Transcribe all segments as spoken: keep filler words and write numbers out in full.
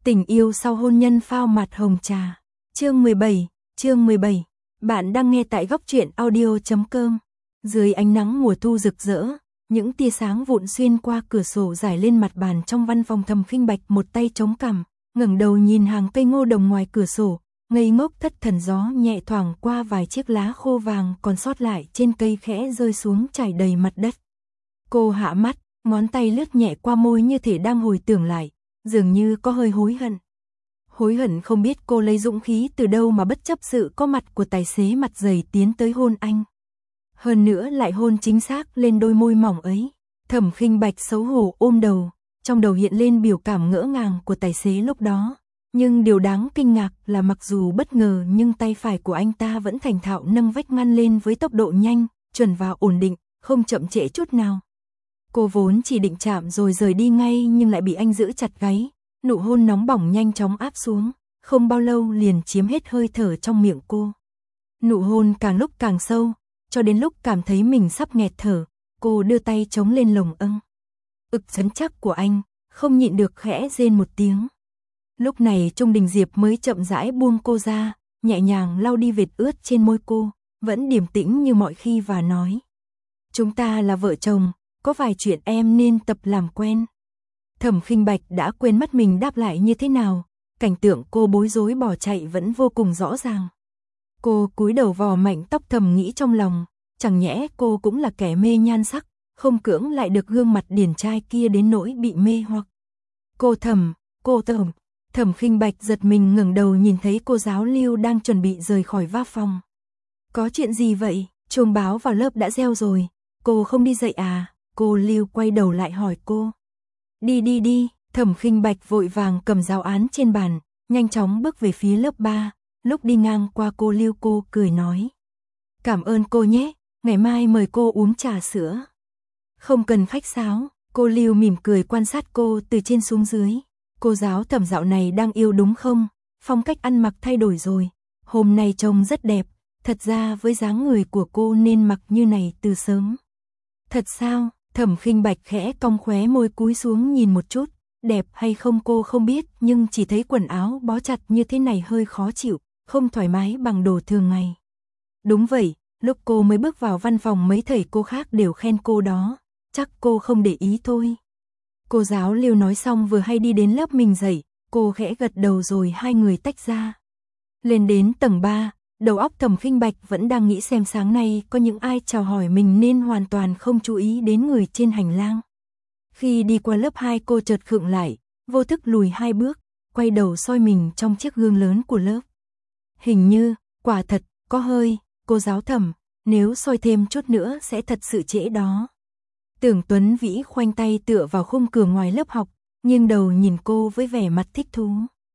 Tình yêu sau hôn nhân phao mặt hồng trà. Chương mười bảy, chương mười bảy. Bạn đang nghe tại góc truyện audio chấm com. Dưới ánh nắng mùa thu rực rỡ, những tia sáng vụn xuyên qua cửa sổ rải lên mặt bàn trong văn phòng. Thẩm Khinh Bạch một tay chống cằm, ngẩng đầu nhìn hàng cây ngô đồng ngoài cửa sổ, ngây ngốc thất thần. Gió nhẹ thoảng qua, vài chiếc lá khô vàng còn sót lại trên cây khẽ rơi xuống trải đầy mặt đất. Cô hạ mắt, ngón tay lướt nhẹ qua môi như thể đang hồi tưởng lại, dường như có hơi hối hận. Hối hận không biết cô lấy dũng khí từ đâu mà bất chấp sự có mặt của tài xế mặt dày tiến tới hôn anh. Hơn nữa lại hôn chính xác lên đôi môi mỏng ấy. Thẩm Khinh Bạch xấu hổ ôm đầu, trong đầu hiện lên biểu cảm ngỡ ngàng của tài xế lúc đó. Nhưng điều đáng kinh ngạc là mặc dù bất ngờ nhưng tay phải của anh ta vẫn thành thạo nâng vách ngăn lên với tốc độ nhanh, chuẩn và ổn định, không chậm trễ chút nào. Cô vốn chỉ định chạm rồi rời đi ngay nhưng lại bị anh giữ chặt gáy, nụ hôn nóng bỏng nhanh chóng áp xuống, không bao lâu liền chiếm hết hơi thở trong miệng cô. Nụ hôn càng lúc càng sâu, cho đến lúc cảm thấy mình sắp nghẹt thở, cô đưa tay chống lên lồng âng. Ực rắn chắc của anh, không nhịn được khẽ rên một tiếng. Lúc này Trung Đình Diệp mới chậm rãi buông cô ra, nhẹ nhàng lau đi vệt ướt trên môi cô, vẫn điềm tĩnh như mọi khi và nói: "Chúng ta là vợ chồng, có vài chuyện em nên tập làm quen." Thẩm Khinh Bạch đã quên mất mình đáp lại như thế nào, cảnh tượng cô bối rối bỏ chạy vẫn vô cùng rõ ràng. Cô cúi đầu vò mạnh tóc, thầm nghĩ trong lòng, chẳng nhẽ cô cũng là kẻ mê nhan sắc, không cưỡng lại được gương mặt điển trai kia đến nỗi bị mê hoặc. Cô thầm, cô thầm. Thẩm Khinh Bạch giật mình ngẩng đầu nhìn thấy cô giáo Lưu đang chuẩn bị rời khỏi văn phòng. "Có chuyện gì vậy? Chuông báo vào lớp đã reo rồi, cô không đi dậy à?" Cô Lưu quay đầu lại hỏi cô. "Đi đi đi." Thẩm Khinh Bạch vội vàng cầm giáo án trên bàn, nhanh chóng bước về phía lớp ba. Lúc đi ngang qua cô Lưu, cô cười nói: "Cảm ơn cô nhé, ngày mai mời cô uống trà sữa." "Không cần khách sáo." Cô Lưu mỉm cười quan sát cô từ trên xuống dưới. "Cô giáo Thẩm dạo này đang yêu đúng không? Phong cách ăn mặc thay đổi rồi, hôm nay trông rất đẹp, thật ra với dáng người của cô nên mặc như này từ sớm." "Thật sao?" Thẩm Khinh Bạch khẽ cong khóe môi cúi xuống nhìn một chút, đẹp hay không cô không biết, nhưng chỉ thấy quần áo bó chặt như thế này hơi khó chịu, không thoải mái bằng đồ thường ngày. Đúng vậy, lúc cô mới bước vào văn phòng mấy thầy cô khác đều khen cô đó, chắc cô không để ý thôi. Cô giáo Lưu nói xong vừa hay đi đến lớp mình dạy, cô khẽ gật đầu rồi hai người tách ra. Lên đến tầng ba, đầu óc Thẩm Khinh Bạch vẫn đang nghĩ xem sáng nay có những ai chào hỏi mình nên hoàn toàn không chú ý đến người trên hành lang. Khi đi qua lớp hai, cô chợt khựng lại, vô thức lùi hai bước, quay đầu soi mình trong chiếc gương lớn của lớp. Hình như, quả thật, có hơi, cô giáo Thẩm, nếu soi thêm chút nữa sẽ thật sự trễ đó. Tưởng Tuấn Vĩ khoanh tay tựa vào khung cửa ngoài lớp học, nghiêng đầu nhìn cô với vẻ mặt thích thú.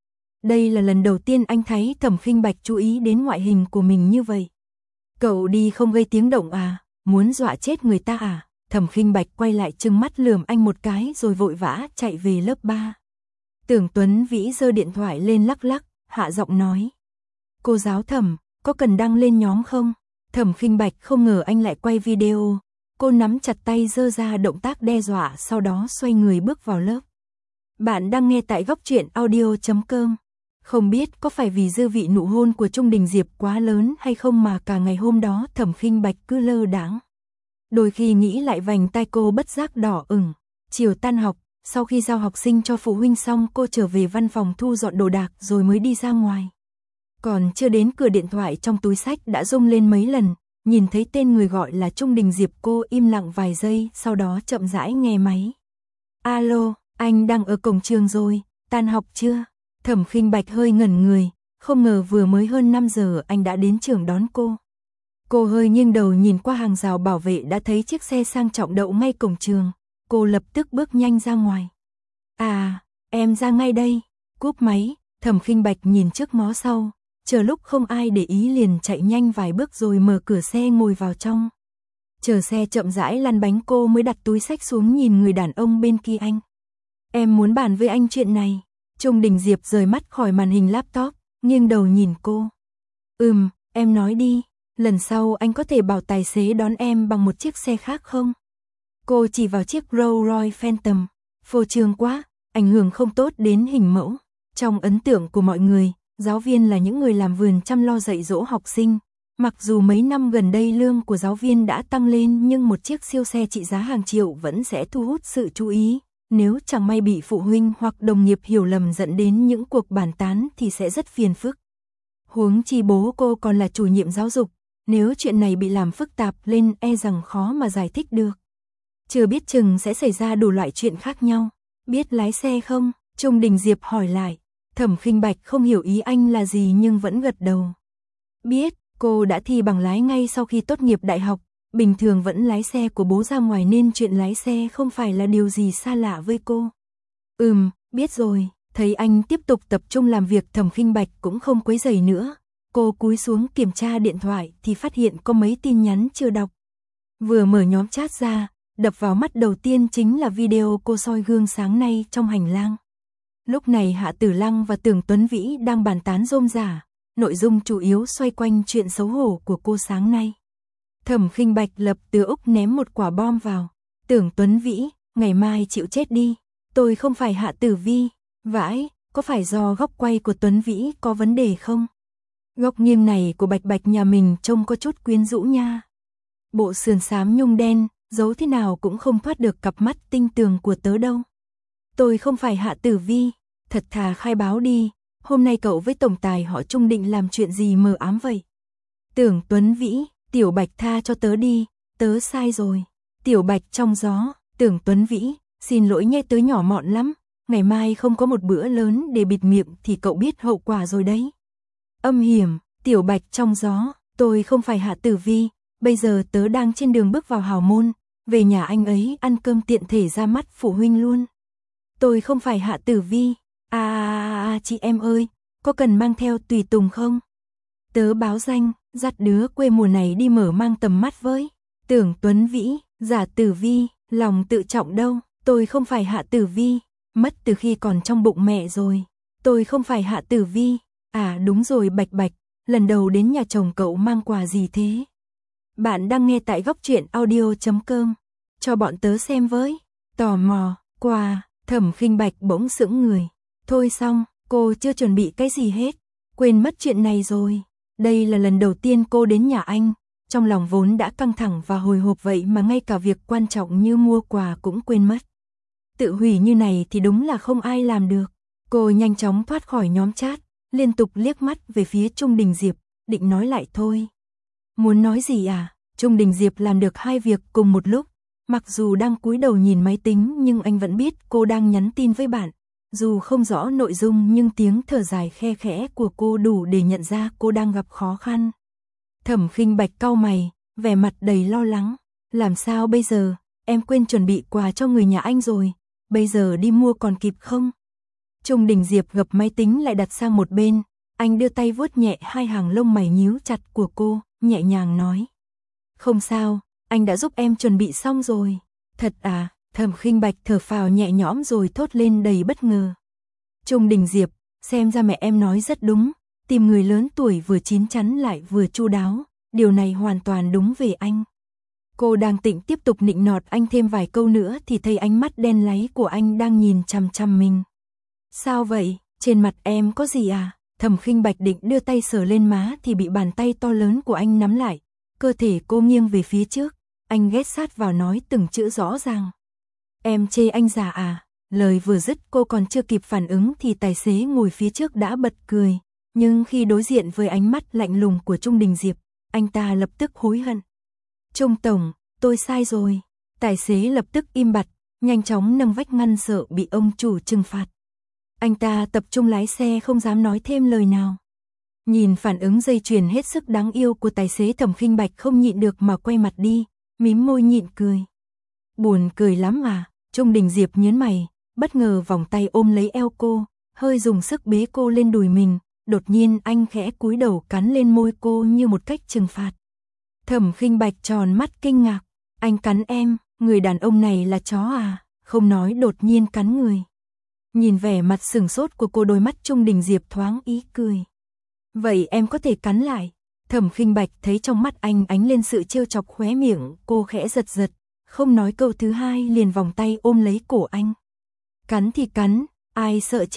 Đây là lần đầu tiên anh thấy Thẩm Khinh Bạch chú ý đến ngoại hình của mình như vậy. "Cậu đi không gây tiếng động à, muốn dọa chết người ta à?" Thẩm Khinh Bạch quay lại trừng mắt lườm anh một cái rồi vội vã chạy về lớp ba. Tưởng Tuấn Vĩ giơ điện thoại lên lắc lắc, hạ giọng nói: "Cô giáo Thẩm, có cần đăng lên nhóm không?" Thẩm Khinh Bạch không ngờ anh lại quay video. Cô nắm chặt tay giơ ra động tác đe dọa, sau đó xoay người bước vào lớp. Bạn đang nghe tại góc truyện audio chấm com. Không biết có phải vì dư vị nụ hôn của Trung Đình Diệp quá lớn hay không mà cả ngày hôm đó Thẩm Khinh Bạch cứ lơ đãng. Đôi khi nghĩ lại vành tai cô bất giác đỏ ửng. Chiều tan học, sau khi giao học sinh cho phụ huynh xong, cô trở về văn phòng thu dọn đồ đạc rồi mới đi ra ngoài. Còn chưa đến cửa, điện thoại trong túi xách đã rung lên mấy lần, nhìn thấy tên người gọi là Trung Đình Diệp, cô im lặng vài giây, sau đó chậm rãi nghe máy. "Alo, anh đang ở cổng trường rồi, tan học chưa?" Thẩm Khinh Bạch hơi ngẩn người, không ngờ vừa mới hơn năm giờ anh đã đến trường đón cô. Cô hơi nghiêng đầu nhìn qua hàng rào bảo vệ đã thấy chiếc xe sang trọng đậu ngay cổng trường, cô lập tức bước nhanh ra ngoài. "À, em ra ngay đây." Cúp máy, Thẩm Khinh Bạch nhìn trước ngó sau, chờ lúc không ai để ý liền chạy nhanh vài bước rồi mở cửa xe ngồi vào trong. Chờ xe chậm rãi lăn bánh, cô mới đặt túi xách xuống nhìn người đàn ông bên kia anh. "Em muốn bàn với anh chuyện này." Trung Đình Diệp rời mắt khỏi màn hình laptop, nghiêng đầu nhìn cô. "Ừm, em nói đi, lần sau anh có thể bảo tài xế đón em bằng một chiếc xe khác không?" Cô chỉ vào chiếc Rolls Royce Phantom, phô trương quá, ảnh hưởng không tốt đến hình mẫu. Trong ấn tượng của mọi người, giáo viên là những người làm vườn chăm lo dạy dỗ học sinh. Mặc dù mấy năm gần đây lương của giáo viên đã tăng lên nhưng một chiếc siêu xe trị giá hàng triệu vẫn sẽ thu hút sự chú ý. Nếu chẳng may bị phụ huynh hoặc đồng nghiệp hiểu lầm dẫn đến những cuộc bàn tán thì sẽ rất phiền phức. Huống chi bố cô còn là chủ nhiệm giáo dục, nếu chuyện này bị làm phức tạp lên e rằng khó mà giải thích được. Chưa biết chừng sẽ xảy ra đủ loại chuyện khác nhau. Biết lái xe không? Trung Đình Diệp hỏi lại. Thẩm Khinh Bạch không hiểu ý anh là gì nhưng vẫn gật đầu. Biết, cô đã thi bằng lái ngay sau khi tốt nghiệp đại học, bình thường vẫn lái xe của bố ra ngoài nên chuyện lái xe không phải là điều gì xa lạ với cô. Ừm, biết rồi, thấy anh tiếp tục tập trung làm việc Thẩm Khinh Bạch cũng không quấy rầy nữa. Cô cúi xuống kiểm tra điện thoại thì phát hiện có mấy tin nhắn chưa đọc. Vừa mở nhóm chat ra, đập vào mắt đầu tiên chính là video cô soi gương sáng nay trong hành lang. Lúc này Hạ Tử Lăng và Tưởng Tuấn Vĩ đang bàn tán rôm rả, nội dung chủ yếu xoay quanh chuyện xấu hổ của cô sáng nay. Thẩm Khinh Bạch lập từ Úc ném một quả bom vào. Tưởng Tuấn Vĩ, ngày mai chịu chết đi, tôi không phải Hạ Tử Vi. Vãi, có phải do góc quay của Tuấn Vĩ có vấn đề không? Góc nghiêng này của Bạch Bạch nhà mình trông có chút quyến rũ nha. Bộ sườn xám nhung đen, giấu thế nào cũng không thoát được cặp mắt tinh tường của tớ đâu. Tôi không phải Hạ Tử Vi, thật thà khai báo đi, hôm nay cậu với tổng tài họ Trung định làm chuyện gì mờ ám vậy? Tưởng Tuấn Vĩ, Tiểu Bạch tha cho tớ đi, tớ sai rồi. Tiểu Bạch trong gió, Tưởng Tuấn Vĩ, xin lỗi nhé tớ nhỏ mọn lắm, ngày mai không có một bữa lớn để bịt miệng thì cậu biết hậu quả rồi đấy. Âm hiểm, Tiểu Bạch trong gió, tôi không phải Hạ Tử Vi, bây giờ tớ đang trên đường bước vào hào môn, về nhà anh ấy ăn cơm tiện thể ra mắt phụ huynh luôn. Tôi không phải Hạ Tử Vi, à, à, à chị em ơi, có cần mang theo tùy tùng không? Tớ báo danh, dắt đứa quê mùa này đi mở mang tầm mắt với. Tưởng Tuấn Vĩ, giả Tử Vi, lòng tự trọng đâu, tôi không phải Hạ Tử Vi, mất từ khi còn trong bụng mẹ rồi. Tôi không phải Hạ Tử Vi, à đúng rồi Bạch Bạch, lần đầu đến nhà chồng cậu mang quà gì thế? Bạn đang nghe tại góc truyện audio chấm com, cho bọn tớ xem với. Tò mò, quà, Thẩm Khinh Bạch bỗng sững người. Thôi xong, cô chưa chuẩn bị cái gì hết, quên mất chuyện này rồi. Đây là lần đầu tiên cô đến nhà anh, trong lòng vốn đã căng thẳng và hồi hộp vậy mà ngay cả việc quan trọng như mua quà cũng quên mất. Tự hủy như này thì đúng là không ai làm được. Cô nhanh chóng thoát khỏi nhóm chat, liên tục liếc mắt về phía Trung Đình Diệp, định nói lại thôi. Muốn nói gì à? Trung Đình Diệp làm được hai việc cùng một lúc, mặc dù đang cúi đầu nhìn máy tính nhưng anh vẫn biết cô đang nhắn tin với bạn. Dù không rõ nội dung nhưng tiếng thở dài khe khẽ của cô đủ để nhận ra cô đang gặp khó khăn. Thẩm Khinh Bạch cau mày, vẻ mặt đầy lo lắng. Làm sao bây giờ, em quên chuẩn bị quà cho người nhà anh rồi, bây giờ đi mua còn kịp không? Trung Đình Diệp gập máy tính lại đặt sang một bên, anh đưa tay vuốt nhẹ hai hàng lông mày nhíu chặt của cô, nhẹ nhàng nói. Không sao, anh đã giúp em chuẩn bị xong rồi. Thật à? Thẩm Khinh Bạch thở phào nhẹ nhõm rồi thốt lên đầy bất ngờ. Trung Đình Diệp, xem ra mẹ em nói rất đúng, tìm người lớn tuổi vừa chín chắn lại vừa chu đáo, điều này hoàn toàn đúng về anh. Cô đang định tiếp tục nịnh nọt anh thêm vài câu nữa thì thấy ánh mắt đen láy của anh đang nhìn chằm chằm mình. Sao vậy, trên mặt em có gì à? Thẩm Khinh Bạch định đưa tay sờ lên má thì bị bàn tay to lớn của anh nắm lại, cơ thể cô nghiêng về phía trước, anh ghé sát vào nói từng chữ rõ ràng. Em chê anh già à? Lời vừa dứt cô còn chưa kịp phản ứng thì tài xế ngồi phía trước đã bật cười, nhưng khi đối diện với ánh mắt lạnh lùng của Trung Đình Diệp, anh ta lập tức hối hận. Trung tổng, tôi sai rồi. Tài xế lập tức im bặt, nhanh chóng nâng vách ngăn sợ bị ông chủ trừng phạt. Anh ta tập trung lái xe không dám nói thêm lời nào. Nhìn phản ứng dây chuyền hết sức đáng yêu của tài xế, Thẩm Khinh Bạch không nhịn được mà quay mặt đi, mím môi nhịn cười. Buồn cười lắm à? Trung Đình Diệp nhớn mày, bất ngờ vòng tay ôm lấy eo cô, hơi dùng sức bế cô lên đùi mình, đột nhiên anh khẽ cúi đầu cắn lên môi cô như một cách trừng phạt. Thẩm Khinh Bạch tròn mắt kinh ngạc, anh cắn em, người đàn ông này là chó à? Không nói đột nhiên cắn người. Nhìn vẻ mặt sừng sốt của cô, đôi mắt Trung Đình Diệp thoáng ý cười. Vậy em có thể cắn lại. Thẩm Khinh Bạch thấy trong mắt anh ánh lên sự trêu chọc, khóe miệng cô khẽ giật giật, không nói câu thứ hai liền vòng tay ôm lấy cổ anh. Cắn thì cắn, ai sợ chứ?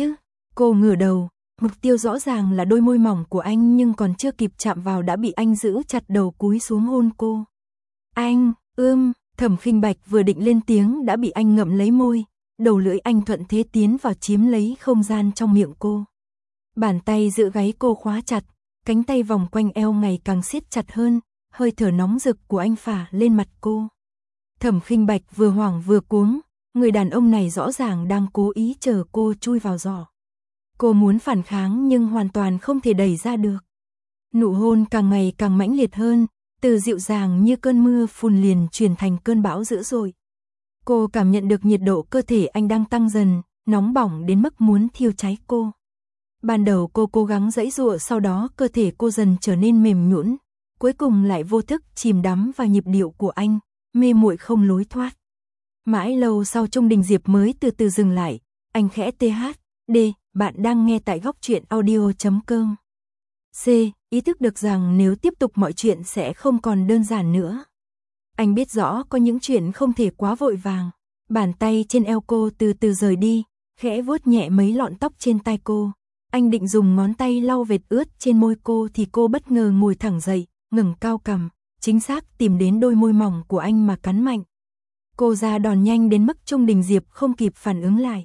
Cô ngửa đầu, mục tiêu rõ ràng là đôi môi mỏng của anh nhưng còn chưa kịp chạm vào đã bị anh giữ chặt đầu cúi xuống hôn cô. Anh, ưm, Thẩm Khinh Bạch vừa định lên tiếng đã bị anh ngậm lấy môi, đầu lưỡi anh thuận thế tiến vào chiếm lấy không gian trong miệng cô. Bàn tay giữ gáy cô khóa chặt, cánh tay vòng quanh eo ngày càng siết chặt hơn, hơi thở nóng rực của anh phả lên mặt cô. Thẩm Khinh Bạch vừa hoảng vừa cuống, người đàn ông này rõ ràng đang cố ý chờ cô chui vào giỏ. Cô muốn phản kháng nhưng hoàn toàn không thể đẩy ra được. Nụ hôn càng ngày càng mãnh liệt hơn, từ dịu dàng như cơn mưa phùn liền chuyển thành cơn bão dữ dội. Cô cảm nhận được nhiệt độ cơ thể anh đang tăng dần, nóng bỏng đến mức muốn thiêu cháy cô. Ban đầu cô cố gắng giãy giụa, sau đó cơ thể cô dần trở nên mềm nhũn, cuối cùng lại vô thức chìm đắm vào nhịp điệu của anh, mê muội không lối thoát. Mãi lâu sau Trung Đình Diệp mới từ từ dừng lại, anh khẽ tê hát, đê, bạn đang nghe tại góc truyện audio chấm com. C, ý thức được rằng nếu tiếp tục mọi chuyện sẽ không còn đơn giản nữa. Anh biết rõ có những chuyện không thể quá vội vàng. Bàn tay trên eo cô từ từ rời đi, khẽ vuốt nhẹ mấy lọn tóc trên tai cô. Anh định dùng ngón tay lau vệt ướt trên môi cô thì cô bất ngờ ngồi thẳng dậy, ngẩng cao cằm, chính xác tìm đến đôi môi mỏng của anh mà cắn mạnh. Cô ra đòn nhanh đến mức Trung Đình Diệp không kịp phản ứng lại.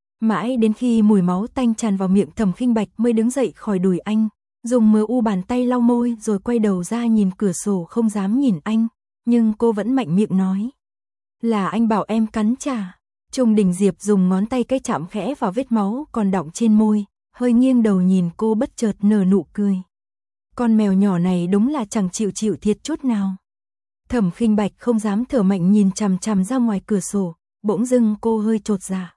Mãi đến khi mùi máu tanh tràn vào miệng Thẩm Khinh Bạch mới đứng dậy khỏi đùi anh, dùng mờ u bàn tay lau môi rồi quay đầu ra nhìn cửa sổ không dám nhìn anh, nhưng cô vẫn mạnh miệng nói. Là anh bảo em cắn trả. Trung Đình Diệp dùng ngón tay cái chạm khẽ vào vết máu còn đọng trên môi, hơi nghiêng đầu nhìn cô bất chợt nở nụ cười. Con mèo nhỏ này đúng là chẳng chịu chịu thiệt chút nào. Thẩm Khinh Bạch không dám thở mạnh nhìn chằm chằm ra ngoài cửa sổ, bỗng dưng cô hơi chột dạ.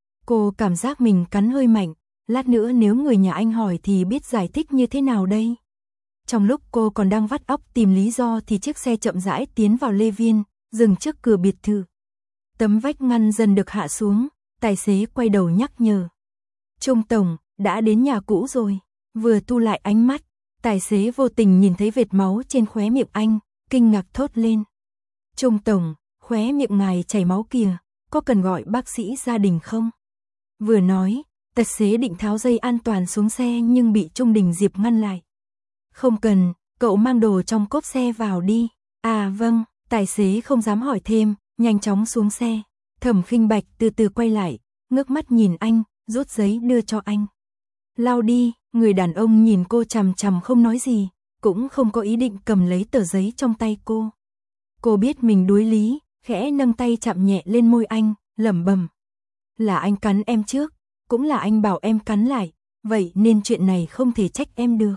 Cô cảm giác mình cắn hơi mạnh, lát nữa nếu người nhà anh hỏi thì biết giải thích như thế nào đây. Trong lúc cô còn đang vắt óc tìm lý do thì chiếc xe chậm rãi tiến vào Lê Viên, dừng trước cửa biệt thự. Tấm vách ngăn dần được hạ xuống, tài xế quay đầu nhắc nhở. Trung tổng, đã đến nhà cũ rồi. Vừa thu lại ánh mắt, tài xế vô tình nhìn thấy vệt máu trên khóe miệng anh, kinh ngạc thốt lên. Trung tổng, khóe miệng ngài chảy máu kìa, có cần gọi bác sĩ gia đình không? Vừa nói, tài xế định tháo dây an toàn xuống xe nhưng bị Trung Đình Diệp ngăn lại. Không cần, cậu mang đồ trong cốp xe vào đi. À vâng, tài xế không dám hỏi thêm, nhanh chóng xuống xe. Thẩm Khinh Bạch từ từ quay lại, ngước mắt nhìn anh, rút giấy đưa cho anh. Lau đi, người đàn ông nhìn cô chằm chằm không nói gì, cũng không có ý định cầm lấy tờ giấy trong tay cô. Cô biết mình đuối lý, khẽ nâng tay chạm nhẹ lên môi anh, lẩm bẩm. Là anh cắn em trước, cũng là anh bảo em cắn lại, vậy nên chuyện này không thể trách em được.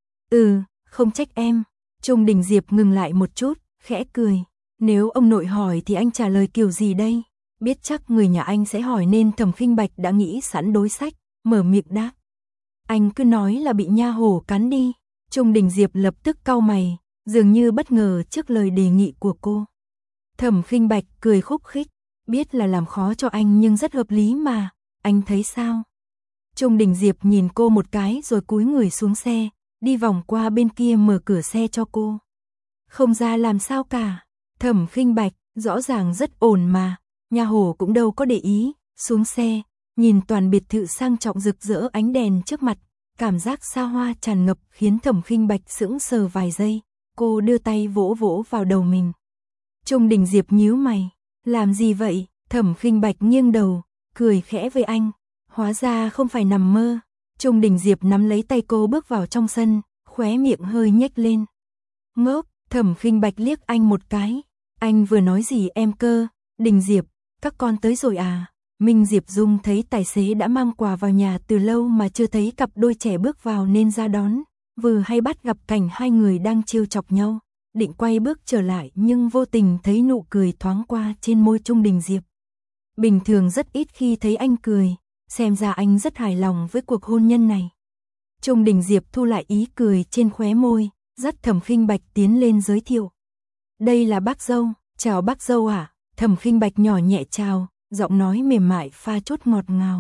Ừ, không trách em. Trung Đình Diệp ngừng lại một chút, khẽ cười. Nếu ông nội hỏi thì anh trả lời kiểu gì đây? Biết chắc người nhà anh sẽ hỏi nên Thẩm Khinh Bạch đã nghĩ sẵn đối sách, mở miệng đáp. Anh cứ nói là bị nha hổ cắn đi. Trung Đình Diệp lập tức cau mày, dường như bất ngờ trước lời đề nghị của cô. Thẩm Khinh Bạch cười khúc khích, biết là làm khó cho anh nhưng rất hợp lý mà, anh thấy sao? Trung Đình Diệp nhìn cô một cái rồi cúi người xuống xe, đi vòng qua bên kia mở cửa xe cho cô. Không ra làm sao cả, Thẩm Khinh Bạch, rõ ràng rất ổn mà, nhà hổ cũng đâu có để ý, xuống xe, nhìn toàn biệt thự sang trọng rực rỡ ánh đèn trước mặt, cảm giác xa hoa tràn ngập khiến Thẩm Khinh Bạch sững sờ vài giây, cô đưa tay vỗ vỗ vào đầu mình. Trung Đình Diệp nhíu mày, làm gì vậy? Thẩm Khinh Bạch nghiêng đầu, cười khẽ với anh, hóa ra không phải nằm mơ. Trung Đình Diệp nắm lấy tay cô bước vào trong sân, khóe miệng hơi nhếch lên. Ngốc, Thẩm Khinh Bạch liếc anh một cái, anh vừa nói gì em cơ? Đình Diệp, các con tới rồi à? Minh Diệp Dung thấy tài xế đã mang quà vào nhà từ lâu mà chưa thấy cặp đôi trẻ bước vào nên ra đón, vừa hay bắt gặp cảnh hai người đang trêu chọc nhau, định quay bước trở lại nhưng vô tình thấy nụ cười thoáng qua trên môi Trung Đình Diệp. Bình thường rất ít khi thấy anh cười, xem ra anh rất hài lòng với cuộc hôn nhân này. Trung Đình Diệp thu lại ý cười trên khóe môi, dắt Thẩm Khinh Bạch tiến lên giới thiệu. Đây là bác dâu, chào bác dâu ạ. À? Thẩm Khinh Bạch nhỏ nhẹ chào, giọng nói mềm mại pha chút ngọt ngào.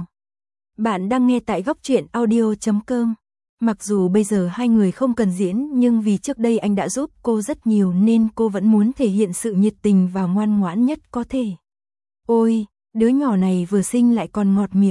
Bạn đang nghe tại góc truyện audio chấm com. Mặc dù bây giờ hai người không cần diễn nhưng vì trước đây anh đã giúp cô rất nhiều nên cô vẫn muốn thể hiện sự nhiệt tình và ngoan ngoãn nhất có thể. Ôi, đứa nhỏ này vừa sinh lại còn ngọt miệng.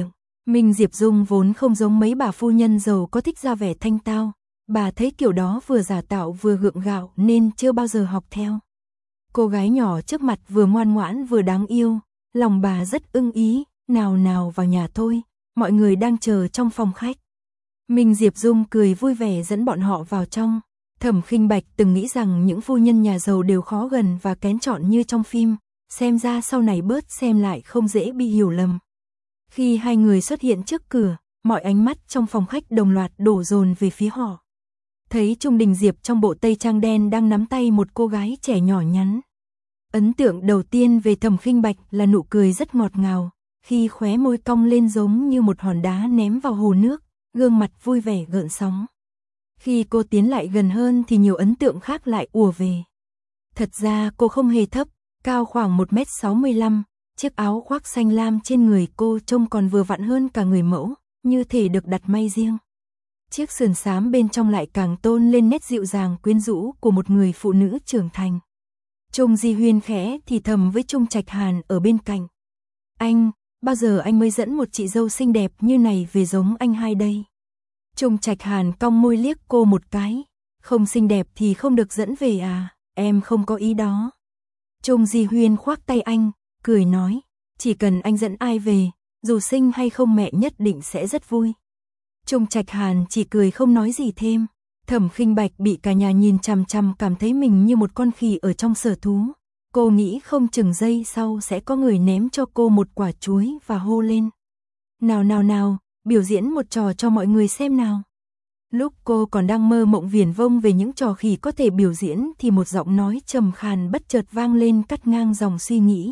Minh Diệp Dung vốn không giống mấy bà phu nhân giàu có thích ra vẻ thanh tao, bà thấy kiểu đó vừa giả tạo vừa gượng gạo nên chưa bao giờ học theo. Cô gái nhỏ trước mặt vừa ngoan ngoãn vừa đáng yêu, lòng bà rất ưng ý, nào nào vào nhà thôi, mọi người đang chờ trong phòng khách. Minh Diệp Dung cười vui vẻ dẫn bọn họ vào trong. Thẩm Khinh Bạch từng nghĩ rằng những phu nhân nhà giàu đều khó gần và kén chọn như trong phim, xem ra sau này bớt xem lại không dễ bị hiểu lầm. Khi hai người xuất hiện trước cửa, mọi ánh mắt trong phòng khách đồng loạt đổ dồn về phía họ. Thấy Trung Đình Diệp trong bộ tây trang đen đang nắm tay một cô gái trẻ nhỏ nhắn. Ấn tượng đầu tiên về Thẩm Khinh Bạch là nụ cười rất ngọt ngào, khi khóe môi cong lên giống như một hòn đá ném vào hồ nước, gương mặt vui vẻ gợn sóng. Khi cô tiến lại gần hơn thì nhiều ấn tượng khác lại ùa về. Thật ra cô không hề thấp, cao khoảng một mét sáu mươi lăm, chiếc áo khoác xanh lam trên người cô trông còn vừa vặn hơn cả người mẫu, như thể được đặt may riêng. Chiếc sườn xám bên trong lại càng tôn lên nét dịu dàng quyến rũ của một người phụ nữ trưởng thành. Trung Di Huyên khẽ thì thầm với Trung Trạch Hàn ở bên cạnh. Anh, bao giờ anh mới dẫn một chị dâu xinh đẹp như này về giống anh hai đây? Trung Trạch Hàn cong môi liếc cô một cái. Không xinh đẹp thì không được dẫn về à, em không có ý đó. Trung Di Huyên khoác tay anh, cười nói, chỉ cần anh dẫn ai về, dù xinh hay không mẹ nhất định sẽ rất vui. Trung Trạch Hàn chỉ cười không nói gì thêm. Thẩm Khinh Bạch bị cả nhà nhìn chằm chằm cảm thấy mình như một con khỉ ở trong sở thú. Cô nghĩ không chừng giây sau sẽ có người ném cho cô một quả chuối và hô lên. Nào nào nào, biểu diễn một trò cho mọi người xem nào. Lúc cô còn đang mơ mộng viển vông về những trò khỉ có thể biểu diễn thì một giọng nói trầm khàn bất chợt vang lên cắt ngang dòng suy nghĩ.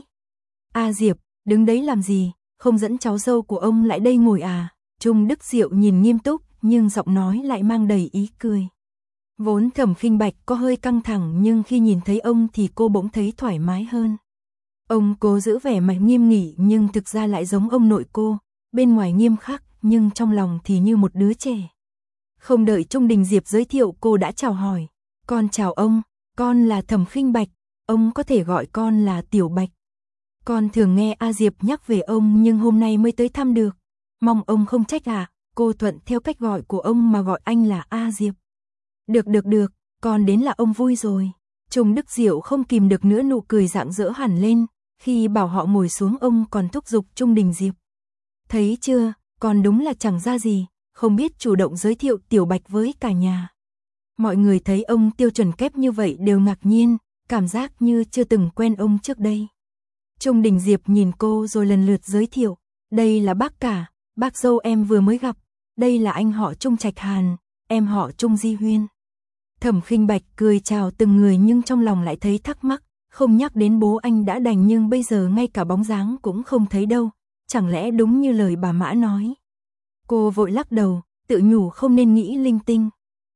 A Diệp, đứng đấy làm gì, không dẫn cháu dâu của ông lại đây ngồi à? Trung Đức Diệu nhìn nghiêm túc nhưng giọng nói lại mang đầy ý cười. Vốn Thẩm Khinh Bạch có hơi căng thẳng nhưng khi nhìn thấy ông thì cô bỗng thấy thoải mái hơn. Ông cố giữ vẻ mặt nghiêm nghị nhưng thực ra lại giống ông nội cô, bên ngoài nghiêm khắc nhưng trong lòng thì như một đứa trẻ. Không đợi Trung Đình Diệp giới thiệu cô đã chào hỏi. Con chào ông, con là Thẩm Khinh Bạch, ông có thể gọi con là Tiểu Bạch. Con thường nghe A Diệp nhắc về ông nhưng hôm nay mới tới thăm được. Mong ông không trách ạ, à, cô thuận theo cách gọi của ông mà gọi anh là A Diệp. Được được được, con đến là ông vui rồi. Trung Đức Diệu không kìm được nữa nụ cười rạng rỡ hẳn lên, khi bảo họ ngồi xuống ông còn thúc giục Trung Đình Diệp. Thấy chưa, con đúng là chẳng ra gì, không biết chủ động giới thiệu Tiểu Bạch với cả nhà. Mọi người thấy ông tiêu chuẩn kép như vậy đều ngạc nhiên, cảm giác như chưa từng quen ông trước đây. Trung Đình Diệp nhìn cô rồi lần lượt giới thiệu, đây là bác cả, bác dâu em vừa mới gặp, đây là anh họ Trung Trạch Hàn, em họ Trung Di Huyên. Thẩm Khinh Bạch cười chào từng người nhưng trong lòng lại thấy thắc mắc, không nhắc đến bố anh đã đành nhưng bây giờ ngay cả bóng dáng cũng không thấy đâu, chẳng lẽ đúng như lời bà Mã nói. Cô vội lắc đầu, tự nhủ không nên nghĩ linh tinh.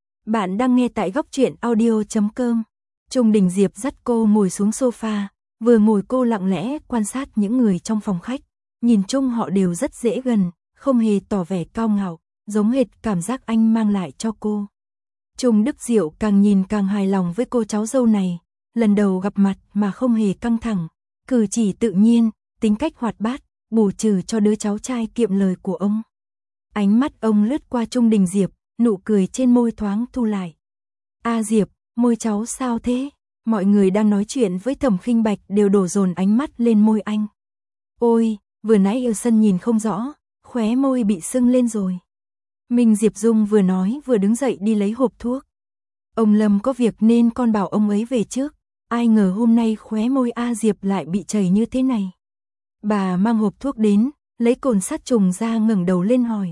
Bạn đang nghe tại góc truyện audio chấm com. Trung Đình Diệp dắt cô ngồi xuống sofa, vừa ngồi cô lặng lẽ quan sát những người trong phòng khách, nhìn chung họ đều rất dễ gần, không hề tỏ vẻ cao ngạo, giống hệt cảm giác anh mang lại cho cô. Trung Đức Diệu càng nhìn càng hài lòng với cô cháu dâu này, lần đầu gặp mặt mà không hề căng thẳng, cử chỉ tự nhiên, tính cách hoạt bát, bù trừ cho đứa cháu trai kiệm lời của ông. Ánh mắt ông lướt qua Trung Đình Diệp, nụ cười trên môi thoáng thu lại. A Diệp, môi cháu sao thế? Mọi người đang nói chuyện với Thẩm Khinh Bạch đều đổ dồn ánh mắt lên môi anh. Ôi, vừa nãy ở sân nhìn không rõ, khóe môi bị sưng lên rồi. Minh Diệp Dung vừa nói vừa đứng dậy đi lấy hộp thuốc. Ông Lâm có việc nên con bảo ông ấy về trước, ai ngờ hôm nay khóe môi A Diệp lại bị chảy như thế này. Bà mang hộp thuốc đến, lấy cồn sát trùng ra ngẩng đầu lên hỏi.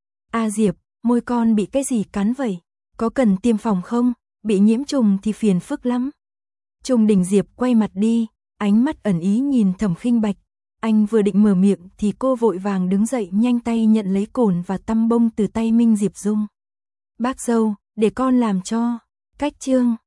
A Diệp, môi con bị cái gì cắn vậy? Có cần tiêm phòng không? Bị nhiễm trùng thì phiền phức lắm. Trung Đình Diệp quay mặt đi, ánh mắt ẩn ý nhìn Thẩm Khinh Bạch. Anh vừa định mở miệng thì cô vội vàng đứng dậy nhanh tay nhận lấy cồn và tăm bông từ tay Minh Diệp Dung. Bác dâu, để con làm cho. Cách chương